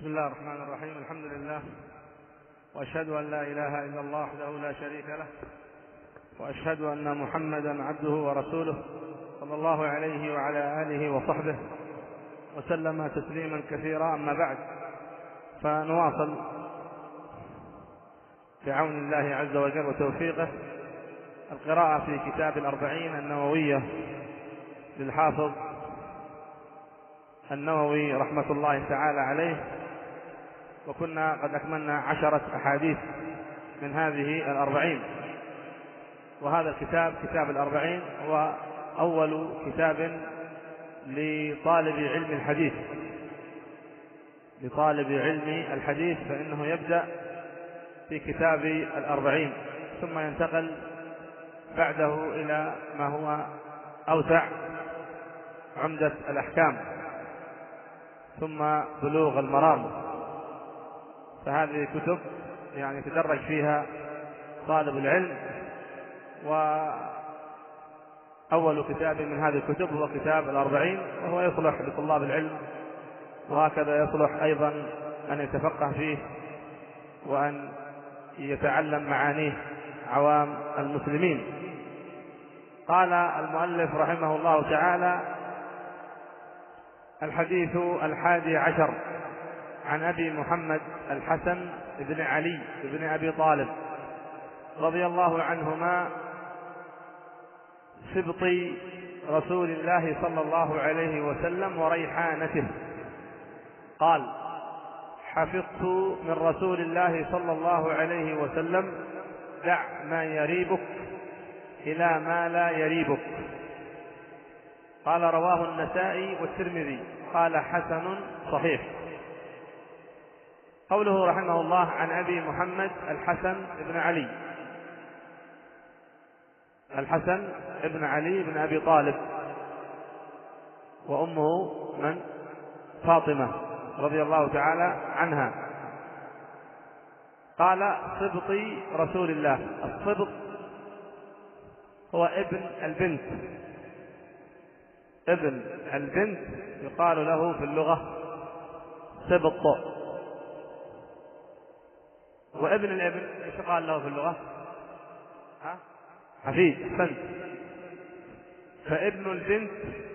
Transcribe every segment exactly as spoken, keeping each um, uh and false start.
بسم الله الرحمن الرحيم. الحمد لله، وأشهد أن لا إله إلا الله وحده لا شريك له، وأشهد أن محمدا عبده ورسوله صلى الله عليه وعلى آله وصحبه وسلم تسليما كثيرا. أما بعد، فنواصل بعون الله عز وجل وتوفيقه القراءة في كتاب الأربعين النووية للحافظ النووي رحمة الله تعالى عليه، وكنا قد أكملنا عشرة أحاديث من هذه الأربعين. وهذا الكتاب كتاب الأربعين هو أول كتاب لطالب علم الحديث لطالب علم الحديث فإنه يبدأ في كتاب الأربعين، ثم ينتقل بعده إلى ما هو أوسع، عمدة الأحكام، ثم بلوغ المرام. فهذه كتب يعني يتدرج فيها طالب العلم، وأول كتاب من هذه الكتب هو كتاب الأربعين، وهو يصلح لطلاب العلم، وهكذا يصلح أيضا أن يتفقه فيه وأن يتعلم معانيه عوام المسلمين. قال المؤلف رحمه الله تعالى: الحديث الحادي عشر عن أبي محمد الحسن بن علي بن أبي طالب رضي الله عنهما، سبط رسول الله صلى الله عليه وسلم وريحانته، قال: حفظت من رسول الله صلى الله عليه وسلم: دع ما يريبك إلى ما لا يريبك. قال: رواه النسائي والترمذي، قال: حسن صحيح. قوله رحمه الله عن أبي محمد الحسن بن علي، الحسن بن علي بن أبي طالب، وأمه من؟ فاطمة رضي الله تعالى عنها. قال: سبط رسول الله. السبط هو ابن البنت، ابن البنت يقال له في اللغة سبط. وابن الابن ايش يقال له في اللغة؟ ها؟ حفيد. احسنت. فابن البنت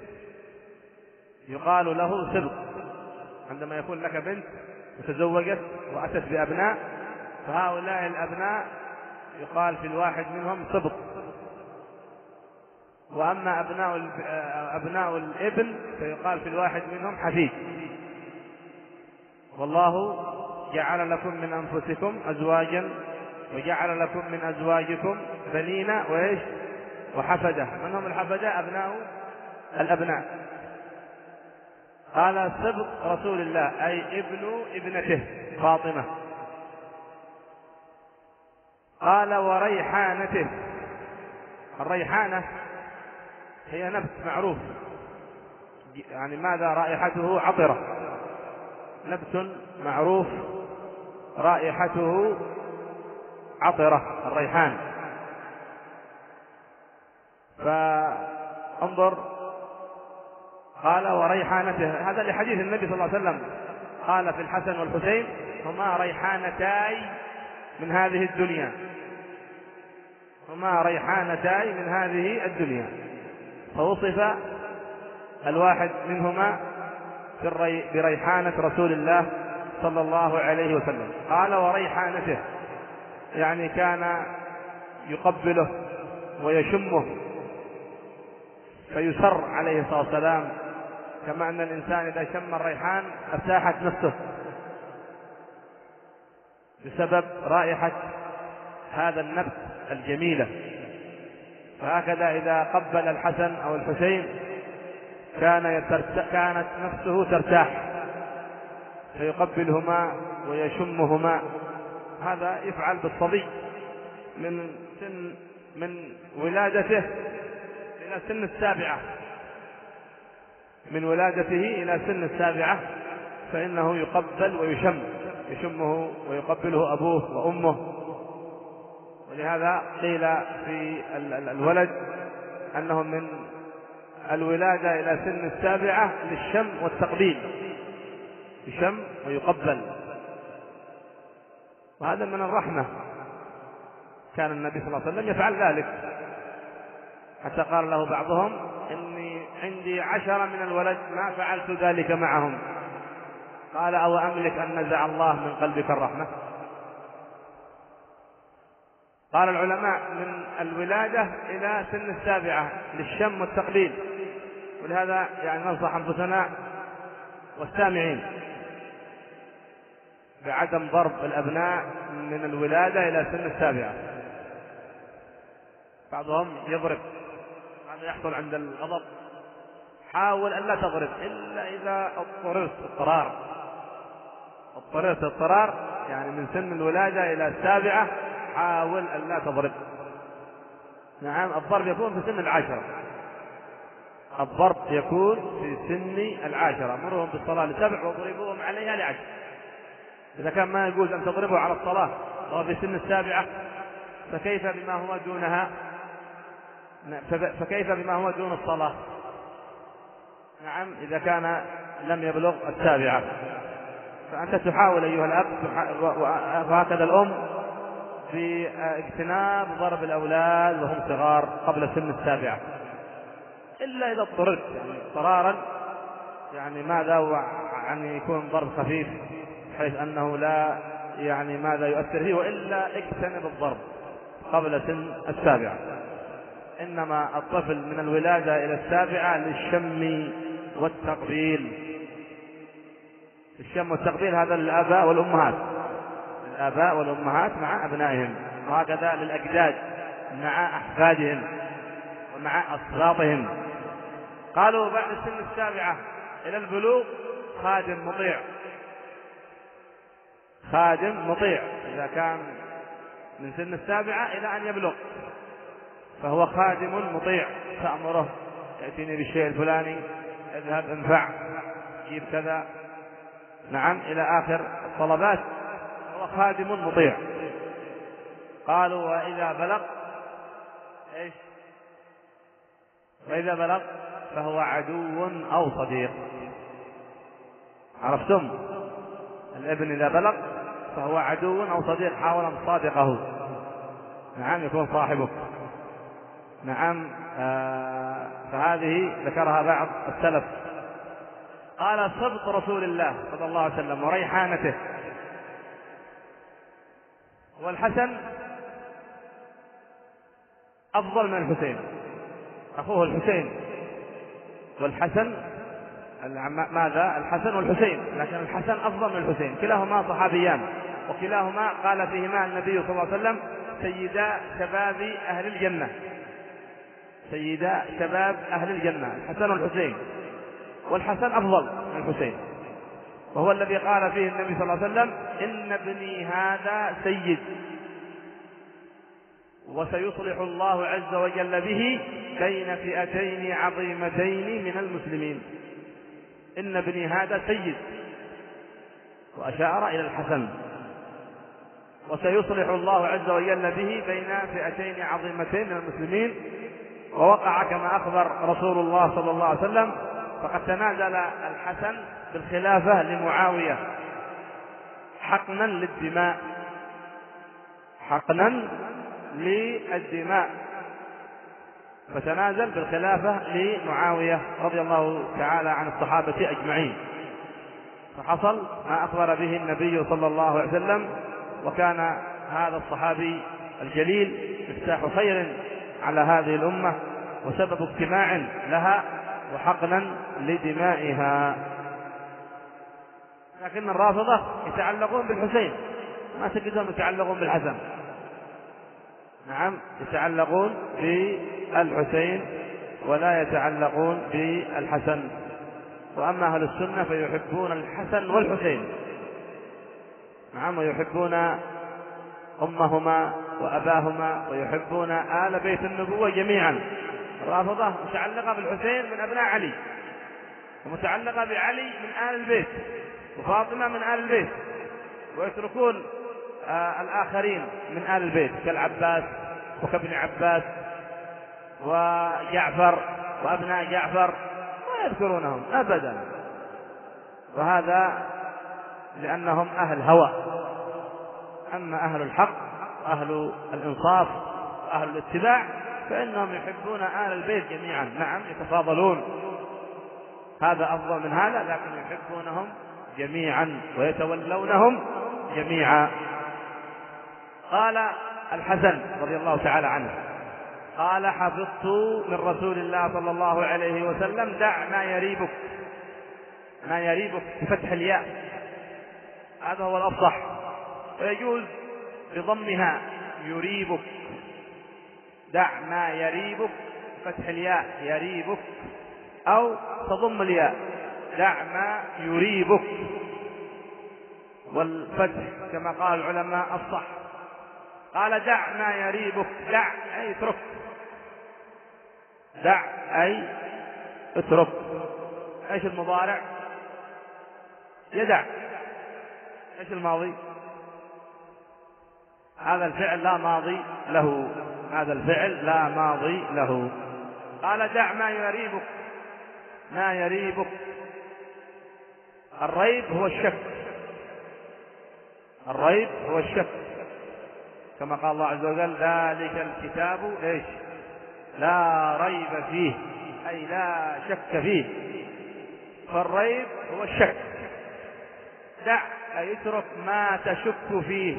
يقال له سبط. عندما يكون لك بنت وتزوجت وأتت بأبناء، فهؤلاء الأبناء يقال في الواحد منهم سبط. وأما أبناء أبناء الابن فيقال في الواحد منهم حفيد. والله جعل لكم من أنفسكم أزواجا وجعل لكم من أزواجكم بنين وإيش وحفدة. من هم الحفدة؟ أبناء الأبناء. قال: سبط رسول الله أي ابن ابنته فاطمة. قال: وريحانته. الريحانة هي نبت معروف، يعني ماذا رائحته؟ عطرة. نبت معروف رائحته عطرة، الريحان. فانظر، قال: وريحانته، هذا لحديث النبي صلى الله عليه وسلم قال في الحسن والحسين: هما ريحانتاي من هذه الدنيا، هما ريحانتاي من هذه الدنيا. فوصف الواحد منهما بريحانة رسول الله صلى الله عليه وسلم. قال: وريحانته، يعني كان يقبله ويشمه فيسر عليه الصلاة والسلام، كما أن الإنسان إذا شم الريحان ارتاحت نفسه بسبب رائحة هذا النبت الجميلة. فهكذا إذا قبل الحسن أو الحسين كان كانت نفسه ترتاح، فيقبلهما ويشمهما. هذا يفعل بالصبي من سن من ولادته إلى سن السابعة، من ولادته إلى سن السابعة، فإنه يقبل ويشم، يشمه ويقبله أبوه وأمه. ولهذا قيل في الولد أنه من الولادة إلى سن السابعة للشم والتقبيل، يشم ويقبل، وهذا من الرحمة. كان النبي صلى الله عليه وسلم يفعل ذلك، حتى قال له بعضهم إني عندي عشرة من الولد ما فعلت ذلك معهم. قال أو أملك أن نزع الله من قلبك الرحمة؟ قال العلماء من الولادة إلى سن السابعة للشم والتقبيل، ولهذا يعني ننصح أنفسنا والسامعين بعدم ضرب الأبناء من الولادة إلى سن السابعة. بعضهم يضرب، هذا يحصل عند الغضب. حاول أن لا تضرب إلا إذا اضطررت اضطرار اضطررت اضطرار يعني من سن الولادة إلى السابعة حاول أن لا تضرب. نعم، الضرب يكون في سن العاشرة، الضرب يكون في سن العاشرة. مرهم بالصلاة لسبع واضربوهم عليها لعشر. إذا كان ما يجوز أن تضربه على الصلاة وهو في سن السابعة، فكيف بما هو دونها؟ فكيف بما هو دون الصلاة؟ نعم، إذا كان لم يبلغ السابعة. فأنت تحاول أيها الأب وهكذا الأم في اجتناب ضرب الأولاد وهم صغار قبل سن السابعة، إلا إذا اضطررت يعني اضطرارا، يعني ماذا يعني يكون ضرب خفيف بحيث أنه لا يعني ماذا يؤثر فيه، وإلا اجتنب الضرب قبل سن السابعة. إنما الطفل من الولادة إلى السابعة للشم والتقبيل. الشم والتقبيل هذا للآباء والأمهات، الآباء والأمهات مع أبنائهم، وهكذا للأجداد مع أحفادهم ومع أصغاطهم. قالوا بعد سن السابعة إلى البلوغ خادم مطيع، خادم مطيع إذا كان من سن السابعة إلى أن يبلغ فهو خادم مطيع، تأمره يأتيني بالشيء الفلاني، اذهب انفع، جيب كذا، نعم إلى آخر الطلبات، هو خادم مطيع. قالوا وإذا بلغ إيش؟ وإذا بلغ فهو عدو أو صديق. عرفتم؟ الابن إذا بلغ فهو عدو أو صديق، حاول أن تصادقه، نعم يكون صاحبك. نعم. آه فهذه ذكرها بعض السلف. قال سبط رسول الله صلى الله عليه وسلم وريحانته. والحسن أفضل من الحسين، أخوه الحسين، والحسن ماذا؟ الحسن والحسين، لكن الحسن أفضل من الحسين، كلاهما صحابيان، وكلاهما قال فيهما النبي صلى الله عليه وسلم سيدا شباب أهل الجنة، سيدا شباب أهل الجنة، الحسن والحسين، والحسن أفضل من الحسين، وهو الذي قال فيه النبي صلى الله عليه وسلم إن ابني هذا سيد وسيصلح الله عز وجل به بين فئتين عظيمتين من المسلمين. إن ابني هذا سيد، وأشار إلى الحسن، وسيصلح الله عز وجل به بين فئتين عظيمتين من المسلمين. ووقع كما أخبر رسول الله صلى الله عليه وسلم، فقد تنازل الحسن بالخلافة لمعاوية حقنا للدماء، حقنا للدماء، فتنازل بالخلافة لمعاوية رضي الله تعالى عن الصحابة أجمعين. فحصل ما أخبر به النبي صلى الله عليه وسلم، وكان هذا الصحابي الجليل مفتاح خير على هذه الأمة وسبب اجتماع لها وحقنا لدمائها. لكن الرافضة يتعلقون بالحسين، ما تجدهم يتعلقون بالحسن. نعم، يتعلقون بالحسين ولا يتعلقون بالحسن. وأما أهل السنة فيحبون الحسن والحسين، نعم، ويحبون أمهما وأباهما ويحبون آل بيت النبوة جميعا. الرافضة متعلقة بالحسين من أبناء علي، ومتعلقة بعلي من آل البيت، وفاطمة من آل البيت، ويتركون آه الآخرين من آل البيت كالعباس وكابن عباس وجعفر وأبناء جعفر، ما يذكرونهم أبدا. وهذا لأنهم أهل هوى. أما أهل الحق وأهل الإنصاف وأهل الاتباع فإنهم يحبون آل البيت جميعا. نعم يتفاضلون، هذا أفضل من هذا، لكن يحبونهم جميعا ويتولونهم جميعا. قال الحسن رضي الله تعالى عنه قال: حفظت من رسول الله صلى الله عليه وسلم: دع ما يريبك. ما يريبك بفتح الياء، هذا هو الأفصح، ويجوز بضمها يريبك. دع ما يريبك فتح الياء يريبك، أو تضم الياء دع ما يريبك، والفتح كما قال العلماء الصح. قال: دع ما يريبك، دع أي اترك، دع أي اترك. ايش المضارع؟ يدع. ايش الماضي؟ هذا الفعل لا ماضي له، هذا الفعل لا ماضي له. قال: دع ما يريبك. ما يريبك، الريب هو الشك، الريب هو الشك، كما قال الله عز وجل: ذلك الكتاب ايش؟ لا ريب فيه، أي لا شك فيه. فالريب هو الشك. دع أي اترك ما تشك فيه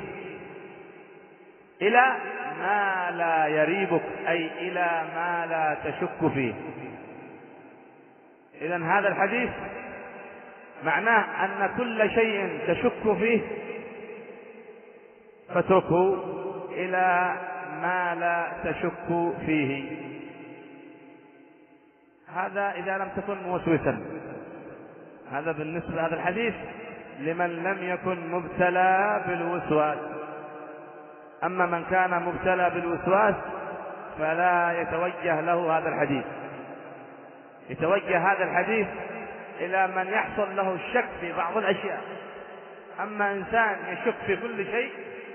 إلى ما لا يريبك، أي إلى ما لا تشك فيه. إذن هذا الحديث معناه أن كل شيء تشك فيه فاتركه إلى ما لا تشك فيه. هذا إذا لم تكن موسوسا. هذا بالنسبة لهذا الحديث لمن لم يكن مبتلى بالوسواس. أما من كان مبتلى بالوسواس فلا يتوجه له هذا الحديث. يتوجه هذا الحديث إلى من يحصل له الشك في بعض الأشياء. أما إنسان يشك في كل شيء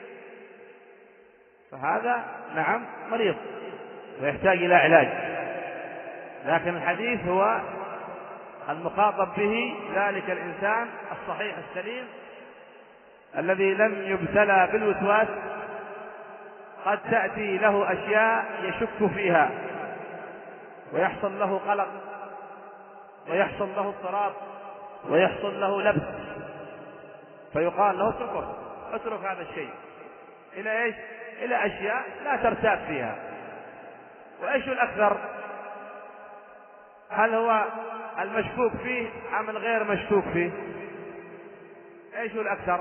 فهذا نعم مريض ويحتاج إلى علاج. لكن الحديث هو المخاطب به ذلك الإنسان الصحيح السليم الذي لم يبتلى بالوسواس. قد تأتي له أشياء يشك فيها ويحصل له قلق ويحصل له اضطراب ويحصل له لبس، فيقال له اتركه، اترك هذا الشيء إلى إيش؟ إلى أشياء لا ترتاب فيها. وإيش الأكثر؟ هل هو المشكوك فيه أم الغير مشكوك فيه؟ إيش الأكثر؟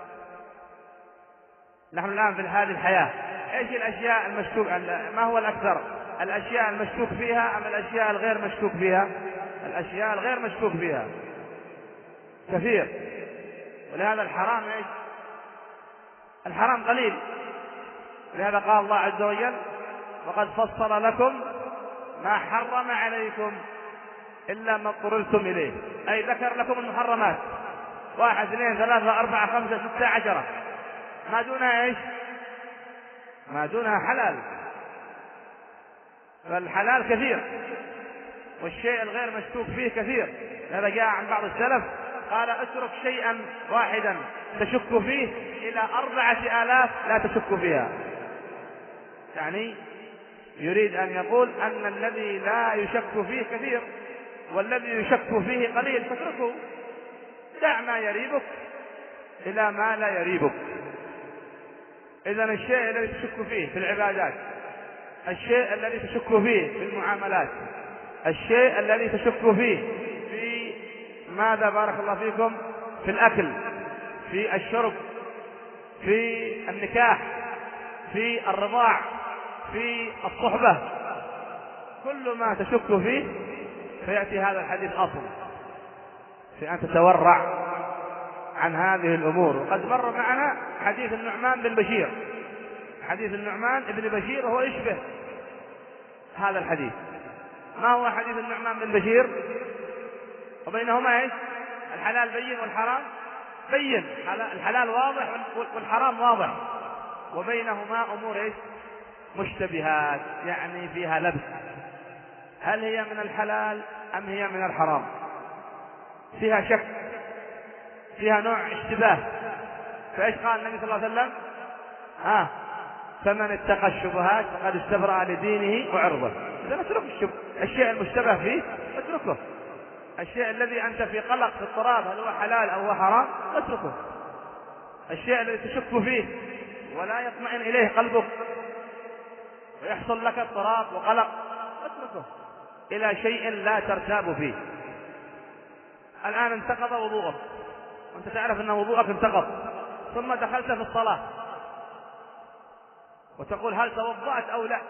نحن الآن في هذه الحياة إيش الأشياء المشكوك؟ ما هو الأكثر؟ الأشياء المشكوك فيها أم الأشياء الغير مشكوك فيها؟ الأشياء الغير مشكوك فيها كثير. ولهذا الحرام إيش؟ الحرام قليل. لهذا قال الله عز وجل: وقد فصل لكم ما حرم عليكم إلا ما اضطررتم إليه. أي ذكر لكم المحرمات، واحد اثنين ثلاثة أربعة خمسة ستة عشرة، ما دونها إيش؟ ما دونها حلال. فالحلال كثير والشيء الغير مشكوك فيه كثير. هذا جاء عن بعض السلف قال: اترك شيئا واحدا تشك فيه إلى أربعة آلاف لا تشك فيها. يعني يريد أن يقول أن الذي لا يشك فيه كثير والذي يشك فيه قليل، فاتركه. دع ما يريبك إلى ما لا يريبك. إذن الشيء الذي تشك فيه في العبادات، الشيء الذي تشك فيه في المعاملات، الشيء الذي تشك فيه في ماذا بارك الله فيكم في الأكل، في الشرب، في النكاح، في الرضاع، في الصحبة، كل ما تشك فيه فيأتي هذا الحديث أصل في أن تتورع عن هذه الأمور. وقد مر معنا حديث النعمان بن بشير، حديث النعمان بن بشير وهو يشبه هذا الحديث. ما هو حديث النعمان بن بشير؟ وبينهما ايش؟ الحلال بين والحرام بين. الحلال واضح والحرام واضح، وبينهما أمور ايش؟ مشتبهات، يعني فيها لبس. هل هي من الحلال أم هي من الحرام؟ فيها شك، فيها نوع اشتباه. فإيش قال النبي صلى الله عليه وسلم؟ آه فمن اتقى الشبهات فقد استبرأ لدينه وعرضه. إذا اترك الشبه، الشيء المشتبه فيه اتركه. الشيء الذي أنت في قلق في اضطراب هل هو حلال أو هو حرام اتركه. الشيء الذي تشك فيه ولا يطمئن إليه قلبك ويحصل لك اضطراب وقلق اتركه إلى شيء لا ترتاب فيه. الآن انتقض وضوءك وأنت تعرف أن وضوءك انتقض، ثم دخلت في الصلاة وتقول هل توضأت أو لا؟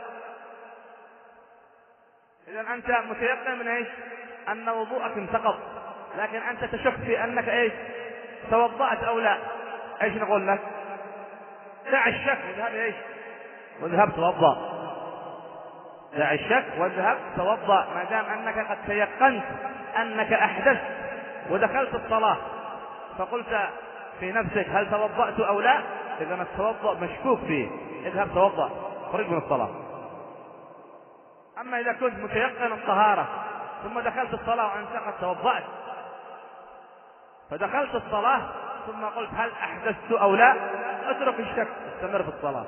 إذا أنت متيقن من إيش؟ أن وضوءك انتقض، لكن أنت تشك في أنك إيش؟ توضأت أو لا. إيش نقول لك؟ دع الشك واذهب إيش؟ واذهب توضأ. دع الشك واذهب توضأ ما دام أنك قد تيقنت أنك أحدثت ودخلت الصلاة فقلت في نفسك هل توضأت أو لا؟ إذا التوضأ مشكوك فيه اذهب توضأ، خرج من الصلاة. أما إذا كنت متيقن الطهارة ثم دخلت الصلاة وأنت قد توضأت فدخلت الصلاة ثم قلت هل أحدثت أو لا، اترك الشك واستمر في الصلاة.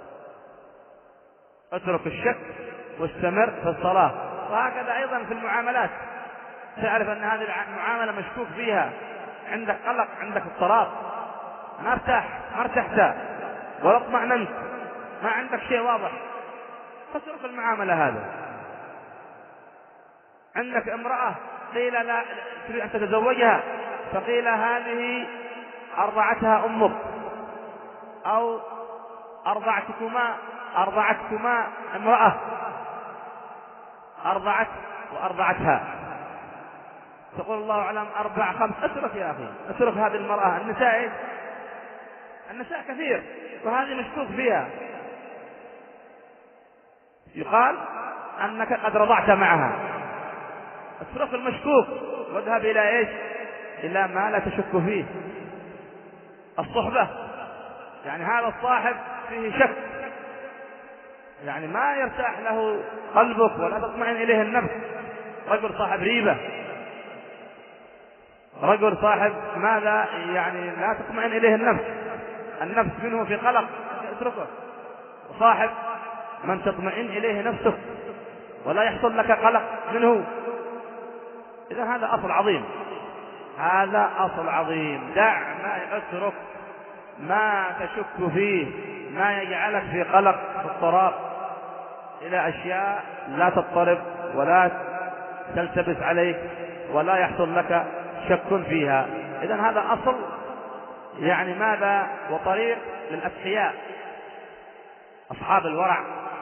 اترك الشك واستمر في الصلاة. وهكذا أيضا في المعاملات، تعرف أن هذه المعاملة مشكوك فيها، عندك قلق، عندك اضطراب، ما ارتاح ما ارتحت ولا اطمأننت، ما عندك شيء واضح، فاترك المعاملة هذا. عندك امرأة قيل لا تريد أن تتزوجها فقيل هذه أرضعتها أمك أو أرضعتكما أرضعتكما امرأة أرضعت وأرضعتها، تقول الله أعلم أربع خمس. اترك يا أخي، اترك هذه المرأة. النساء إيش؟ النساء كثير وهذه مشكوك فيها، يقال أنك قد رضعت معها. اترك المشكوك واذهب إلى إيش؟ إلى ما لا تشك فيه. الصحبة، يعني هذا الصاحب فيه شك، يعني ما يرتاح له قلبك ولا تطمئن إليه النفس. رجل صاحب ريبة، رجل صاحب ماذا يعني لا تطمئن إليه النفس، النفس منه في قلق، اتركه. وصاحب من تطمئن إليه نفسك ولا يحصل لك قلق منه. إذا هذا أصل عظيم، هذا أصل عظيم. دع ما اترك ما تشك فيه، ما يجعلك في قلق في اضطراب إلى أشياء لا تضطرب ولا تلتبس عليك ولا يحصل لك شك فيها. إذن هذا أصل يعني ماذا وطريق للأتقياء أصحاب الورع،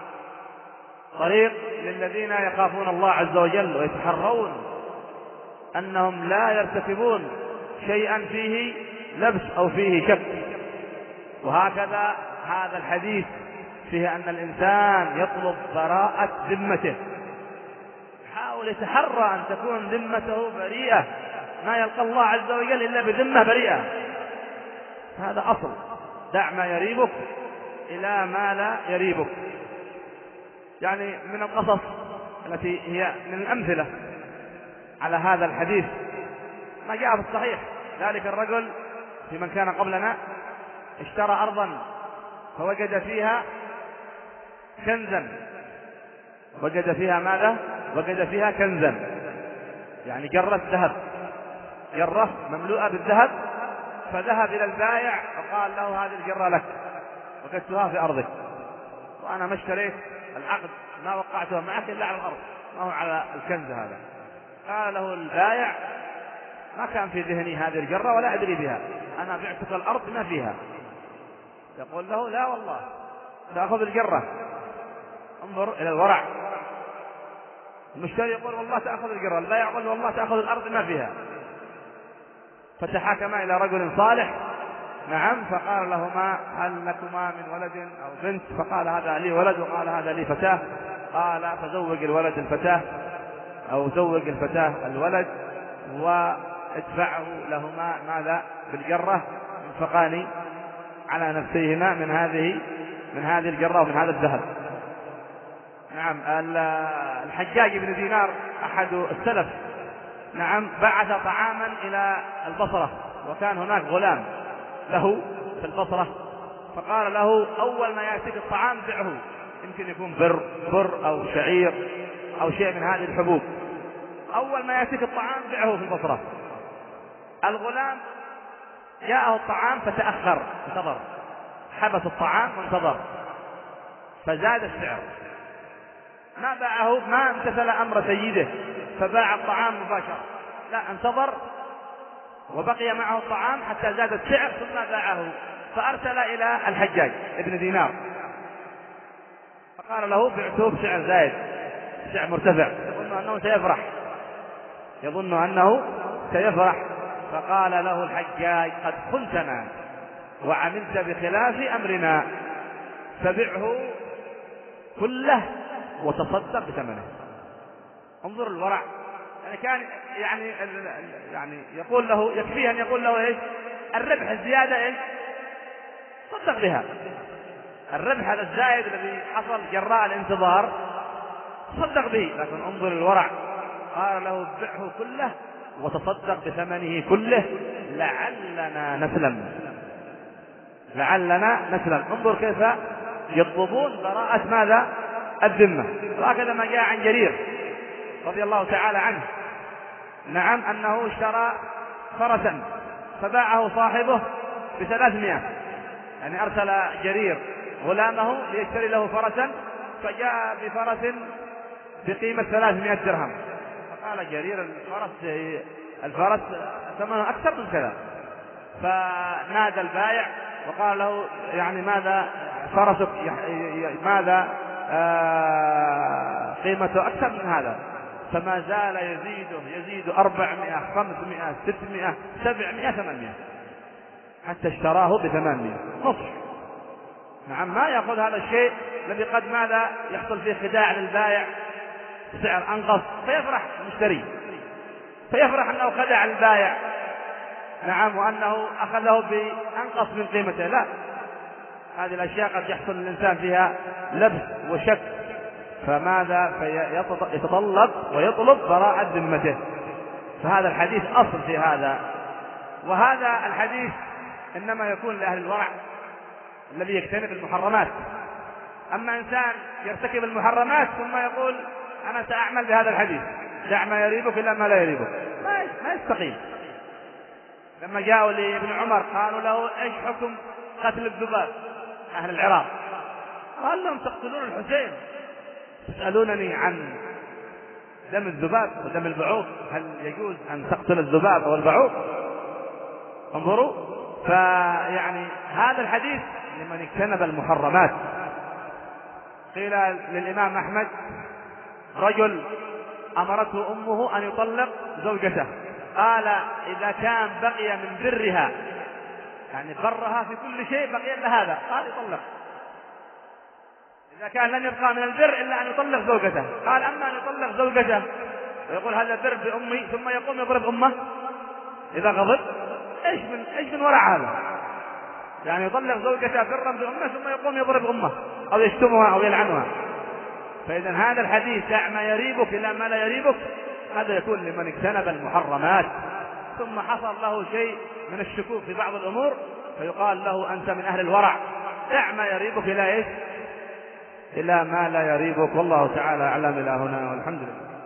طريق للذين يخافون الله عز وجل ويتحرون أنهم لا يرتكبون شيئا فيه لبس أو فيه شك. وهكذا هذا الحديث فيه أن الإنسان يطلب براءة ذمته، حاول يتحرى أن تكون ذمته بريئة، ما يلقى الله عز وجل إلا بذمة بريئة. هذا أصل. دع ما يريبك إلى ما لا يريبك. يعني من القصص التي هي من الأمثلة على هذا الحديث ما جاء في الصحيح، ذلك الرجل في من كان قبلنا اشترى أرضا فوجد فيها كنزا. وجد فيها ماذا؟ وجد فيها كنزا، يعني جرة ذهب، جرة مملوءة بالذهب. فذهب إلى البائع وقال له هذه الجرة لك، وجدتها في أرضك وأنا ما اشتريت العقد ما وقعتها معك إلا على الأرض، ما هو على الكنز هذا. قال له البائع ما كان في ذهني هذه الجرة ولا أدري بها، أنا بعتك الأرض ما فيها. يقول له لا والله تأخذ الجرة. انظر إلى الورع. المشتري يقول والله تأخذ الجرة، البائع يقول والله تأخذ الأرض ما فيها. فتحاكما إلى رجل صالح، نعم، فقال لهما هل لكما من ولد أو بنت؟ فقال هذا لي ولد وقال هذا لي فتاة. قال فزوج الولد الفتاة أو زوج الفتاة الولد وادفعه لهما ماذا بالجرة، ينفقان على نفسيهما من هذه من هذه الجرة ومن هذا الذهب. نعم. الحجاج بن دينار أحد السلف، نعم، بعث طعاما إلى البصرة وكان هناك غلام له في البصرة، فقال له أول ما يأتيك الطعام بيعه، يمكن يكون بر بر أو شعير أو شيء من هذه الحبوب، أول ما يأتيك الطعام بيعه في البصرة. الغلام جاءه الطعام فتأخر، انتظر، حبس الطعام وانتظر، فزاد السعر، ما باعه، ما امتثل أمر سيده فباع الطعام مباشرة، لا، انتظر وبقي معه الطعام حتى زاد السعر ثم باعه، فأرسل إلى الحجاج ابن دينار فقال له بعته بسعر زائد، سعر مرتفع، يظن أنه سيفرح يظن أنه سيفرح فقال له الحجاج قد خنتنا وعملت بخلاف أمرنا، فبعه كله وتصدق بثمنه. انظر الورع، يعني كان يعني يعني يقول له، يكفيه أن يقول له ايش؟ الربح الزيادة ايش؟ صدق بها، الربح هذا الزائد الذي حصل جراء الانتظار صدق به، لكن انظر الورع، قال له بعه كله وتصدق بثمنه كله لعلنا نسلم، لعلنا نسلم. انظر كيف يطلبون براءة ماذا؟ الذمة. وهكذا ما جاء عن جرير رضي الله تعالى عنه، نعم، أنه اشترى فرسا فباعه صاحبه بثلاثمائة، يعني أرسل جرير غلامه ليشتري له فرسا فجاء بفرس بقيمة ثلاثمائة درهم، فقال جرير الفرس الفرس ثمنه أكثر من كذا، فنادى البائع وقال له يعني ماذا فرسك، ماذا آه قيمته أكثر من هذا، فما زال يزيده يزيد أربعمائة خمسمائة ستمائة سبعمائة ثمانمائة حتى اشتراه بثمانمائة، نصف. نعم، ما يأخذ هذا الشيء الذي قد ماذا يحصل فيه خداع للبائع، سعر أنقص فيفرح المشتري، فيفرح أنه خدع البائع، نعم، وأنه أخذه بأنقص من قيمته. لا، هذه الأشياء قد يحصل للإنسان فيها لبس وشك، فماذا فيتطلب ويطلب براءة ذمته. فهذا الحديث أصل في هذا، وهذا الحديث إنما يكون لأهل الورع الذي يجتنب المحرمات. أما إنسان يرتكب المحرمات ثم يقول أنا سأعمل بهذا الحديث، دع ما يريبك إلا ما لا يريبك، ما يستقيم. لما جاءوا لابن عمر قالوا له ايش حكم قتل الذباب أهل العراق؟ قال لهم تقتلون الحسين، تسألونني عن دم الذباب ودم البعوض، هل يجوز أن تقتل الذباب أو البعوض؟ انظروا، فيعني هذا الحديث لمن اجتنب المحرمات. قيل للإمام أحمد رجل أمرته أمه أن يطلق زوجته، قال إذا كان بقي من برها، يعني برها في كل شيء بقي لها هذا، قال يطلق. إذا كان لن يبقى من البر إلا أن يطلق زوجته، قال أما أن يطلق زوجته ويقول هذا بر بأمي ثم يقوم يضرب أمه إذا غضب، إيش من إيش من وراء هذا؟ يعني يطلق زوجته برا بأمه ثم يقوم يضرب أمه أو يشتمها أو يلعنها. فإذا هذا الحديث دع ما يريبك إلا ما لا يريبك، هذا يكون لمن اجتنب المحرمات ثم حصل له شيء من الشكوك في بعض الأمور، فيقال له أنت من أهل الورع، دع ما يريبك إلى إيش؟ إلى ما لا يريبك. والله تعالى أعلم. إلى هنا والحمد لله.